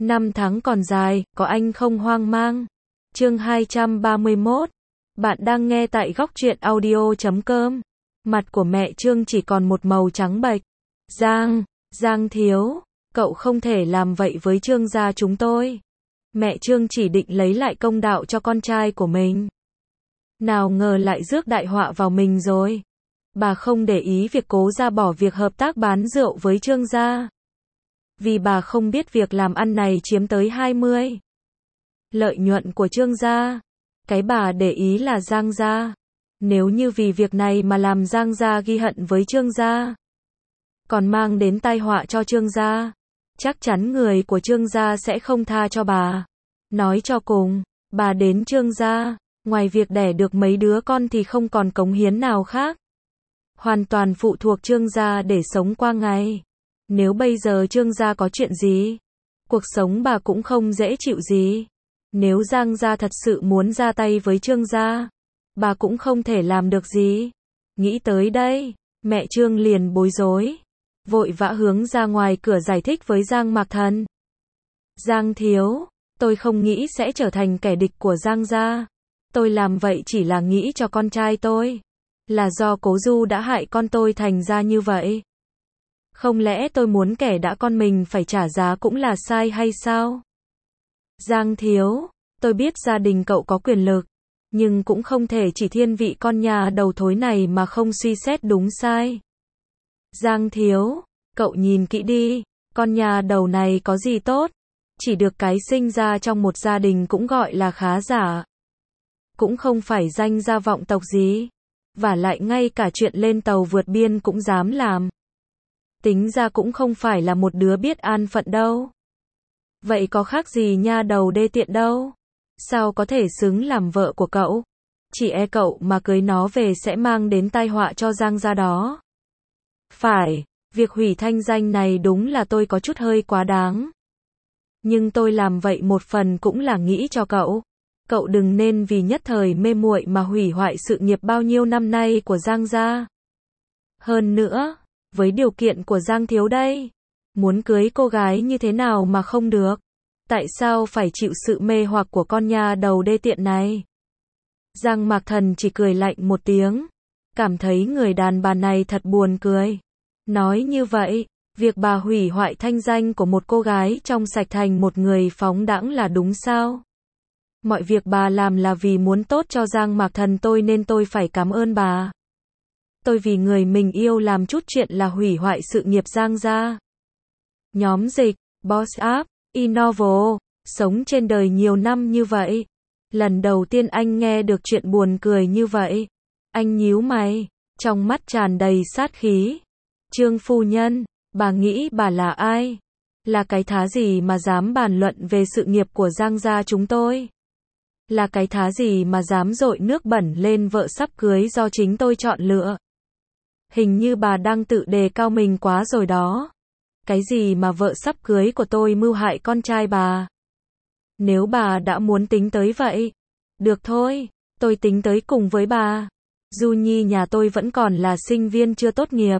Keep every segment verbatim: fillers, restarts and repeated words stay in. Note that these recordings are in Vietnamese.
Năm tháng còn dài, có anh không hoang mang. Chương hai trăm ba mươi mốt. Bạn đang nghe tại góc truyện audio chấm com. Mặt của mẹ Trương chỉ còn một màu trắng bệch. Giang, Giang thiếu, cậu không thể làm vậy với Trương gia chúng tôi. Mẹ Trương chỉ định lấy lại công đạo cho con trai của mình. Nào ngờ lại rước đại họa vào mình rồi. Bà không để ý việc Cố gia bỏ việc hợp tác bán rượu với Trương gia. Vì bà không biết việc làm ăn này chiếm tới hai mươi lợi nhuận của Trương gia. Cái bà để ý là Giang gia. Nếu như vì việc này mà làm Giang gia ghi hận với Trương gia, còn mang đến tai họa cho Trương gia, chắc chắn người của Trương gia sẽ không tha cho bà. Nói cho cùng, bà đến Trương gia, ngoài việc đẻ được mấy đứa con thì không còn cống hiến nào khác. Hoàn toàn phụ thuộc Trương gia để sống qua ngày. Nếu bây giờ Trương gia có chuyện gì, cuộc sống bà cũng không dễ chịu gì. Nếu Giang gia thật sự muốn ra tay với Trương gia, bà cũng không thể làm được gì. Nghĩ tới đây, mẹ Trương liền bối rối, vội vã hướng ra ngoài cửa giải thích với Giang Mạc Thần. Giang thiếu, tôi không nghĩ sẽ trở thành kẻ địch của Giang gia. Tôi làm vậy chỉ là nghĩ cho con trai tôi. Là do Cố Du đã hại con tôi thành ra như vậy. Không lẽ tôi muốn kẻ đã con mình phải trả giá cũng là sai hay sao? Giang thiếu, tôi biết gia đình cậu có quyền lực, nhưng cũng không thể chỉ thiên vị con nhà đầu thối này mà không suy xét đúng sai. Giang thiếu, cậu nhìn kỹ đi, con nhà đầu này có gì tốt? Chỉ được cái sinh ra trong một gia đình cũng gọi là khá giả. Cũng không phải danh gia vọng tộc gì. Và lại ngay cả chuyện lên tàu vượt biên cũng dám làm. Tính ra cũng không phải là một đứa biết an phận đâu. Vậy có khác gì nha đầu đê tiện đâu. Sao có thể xứng làm vợ của cậu? Chỉ e cậu mà cưới nó về sẽ mang đến tai họa cho Giang gia đó. Phải, việc hủy thanh danh này đúng là tôi có chút hơi quá đáng. Nhưng tôi làm vậy một phần cũng là nghĩ cho cậu. Cậu đừng nên vì nhất thời mê muội mà hủy hoại sự nghiệp bao nhiêu năm nay của Giang gia. Hơn nữa, với điều kiện của Giang thiếu đây, muốn cưới cô gái như thế nào mà không được? Tại sao phải chịu sự mê hoặc của con nhà đầu đê tiện này? Giang Mạc Thần chỉ cười lạnh một tiếng, cảm thấy người đàn bà này thật buồn cười. Nói như vậy, việc bà hủy hoại thanh danh của một cô gái trong sạch thành một người phóng đãng là đúng sao? Mọi việc bà làm là vì muốn tốt cho Giang Mạc Thần tôi nên tôi phải cảm ơn bà. Tôi vì người mình yêu làm chút chuyện là hủy hoại sự nghiệp Giang gia. Nhóm dịch, Boss App, Innovo, sống trên đời nhiều năm như vậy. Lần đầu tiên anh nghe được chuyện buồn cười như vậy. Anh nhíu mày, trong mắt tràn đầy sát khí. Trương phu nhân, bà nghĩ bà là ai? Là cái thá gì mà dám bàn luận về sự nghiệp của Giang gia chúng tôi? Là cái thá gì mà dám dội nước bẩn lên vợ sắp cưới do chính tôi chọn lựa? Hình như bà đang tự đề cao mình quá rồi đó. Cái gì mà vợ sắp cưới của tôi mưu hại con trai bà? Nếu bà đã muốn tính tới vậy, được thôi, tôi tính tới cùng với bà. Du Nhi nhà tôi vẫn còn là sinh viên chưa tốt nghiệp.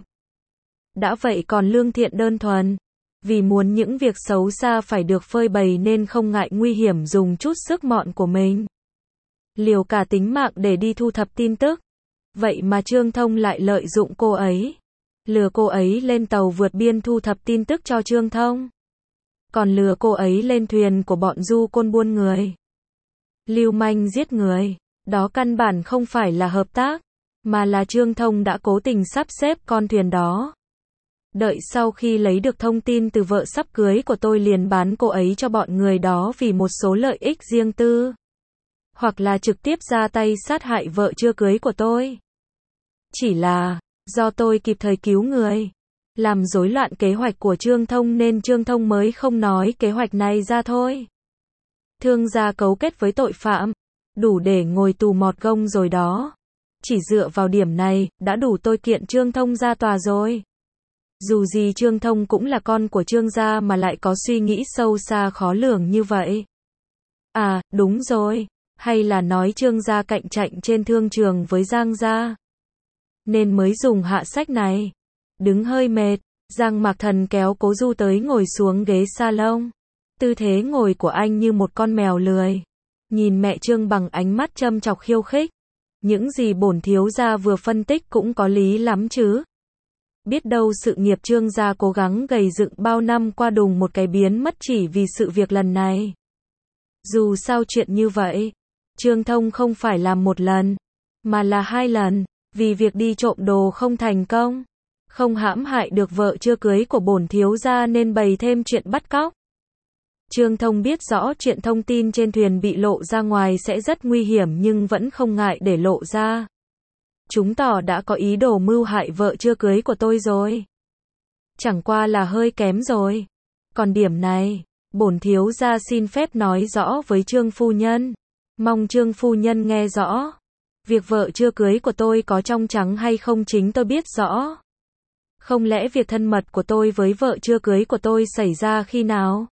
Đã vậy còn lương thiện đơn thuần. Vì muốn những việc xấu xa phải được phơi bày nên không ngại nguy hiểm dùng chút sức mọn của mình. Liều cả tính mạng để đi thu thập tin tức. Vậy mà Trương Thông lại lợi dụng cô ấy. Lừa cô ấy lên tàu vượt biên thu thập tin tức cho Trương Thông. Còn lừa cô ấy lên thuyền của bọn du côn buôn người. Lưu manh giết người. Đó căn bản không phải là hợp tác, mà là Trương Thông đã cố tình sắp xếp con thuyền đó. Đợi sau khi lấy được thông tin từ vợ sắp cưới của tôi liền bán cô ấy cho bọn người đó vì một số lợi ích riêng tư. Hoặc là trực tiếp ra tay sát hại vợ chưa cưới của tôi. Chỉ là, do tôi kịp thời cứu người, làm rối loạn kế hoạch của Trương Thông nên Trương Thông mới không nói kế hoạch này ra thôi. Thương gia cấu kết với tội phạm, đủ để ngồi tù mọt gông rồi đó. Chỉ dựa vào điểm này, đã đủ tôi kiện Trương Thông ra tòa rồi. Dù gì Trương Thông cũng là con của Trương gia mà lại có suy nghĩ sâu xa khó lường như vậy. À, đúng rồi, hay là nói Trương gia cạnh tranh trên thương trường với Giang gia, nên mới dùng hạ sách này. Đứng hơi mệt, Giang Mạc Thần kéo Cố Du tới ngồi xuống ghế salon. Tư thế ngồi của anh như một con mèo lười. Nhìn mẹ Trương bằng ánh mắt châm chọc khiêu khích. Những gì bổn thiếu gia vừa phân tích cũng có lý lắm chứ. Biết đâu sự nghiệp Trương gia cố gắng gầy dựng bao năm qua đùng một cái biến mất chỉ vì sự việc lần này. Dù sao chuyện như vậy, Trương Thông không phải làm một lần, mà là hai lần, vì việc đi trộm đồ không thành công, không hãm hại được vợ chưa cưới của bổn thiếu gia nên bày thêm chuyện bắt cóc. Trương Thông biết rõ chuyện thông tin trên thuyền bị lộ ra ngoài sẽ rất nguy hiểm nhưng vẫn không ngại để lộ ra. Chúng tỏ đã có ý đồ mưu hại vợ chưa cưới của tôi rồi. Chẳng qua là hơi kém rồi. Còn điểm này, bổn thiếu gia xin phép nói rõ với Trương phu nhân. Mong Trương phu nhân nghe rõ. Việc vợ chưa cưới của tôi có trong trắng hay không chính tôi biết rõ. Không lẽ việc thân mật của tôi với vợ chưa cưới của tôi xảy ra khi nào?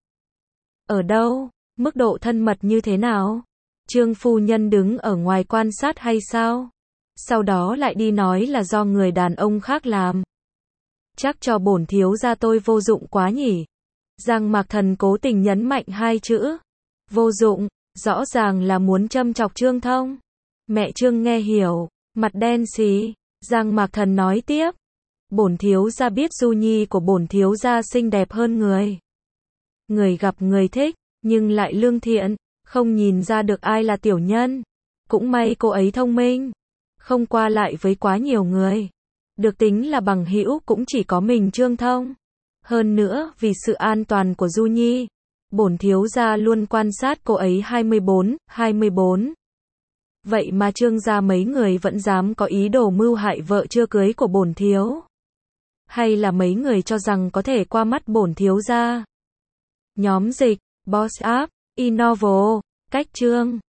Ở đâu? Mức độ thân mật như thế nào? Trương phu nhân đứng ở ngoài quan sát hay sao? Sau đó lại đi nói là do người đàn ông khác làm. Chắc cho bổn thiếu gia tôi vô dụng quá nhỉ? Giang Mạc Thần cố tình nhấn mạnh hai chữ. Vô dụng, rõ ràng là muốn châm chọc Trương Thông. Mẹ Trương nghe hiểu, mặt đen xì. Giang Mạc Thần nói tiếp. Bổn thiếu gia biết Du Nhi của bổn thiếu gia xinh đẹp hơn người. Người gặp người thích, nhưng lại lương thiện, không nhìn ra được ai là tiểu nhân. Cũng may cô ấy thông minh, không qua lại với quá nhiều người. Được tính là bằng hữu cũng chỉ có mình Trương Thông. Hơn nữa, vì sự an toàn của Du Nhi, bổn thiếu gia luôn quan sát cô ấy hai mươi bốn, hai mươi bốn. Vậy mà Trương gia mấy người vẫn dám có ý đồ mưu hại vợ chưa cưới của bổn thiếu. Hay là mấy người cho rằng có thể qua mắt bổn thiếu gia? Nhóm dịch, Boss App, Innovo, Cách Trương.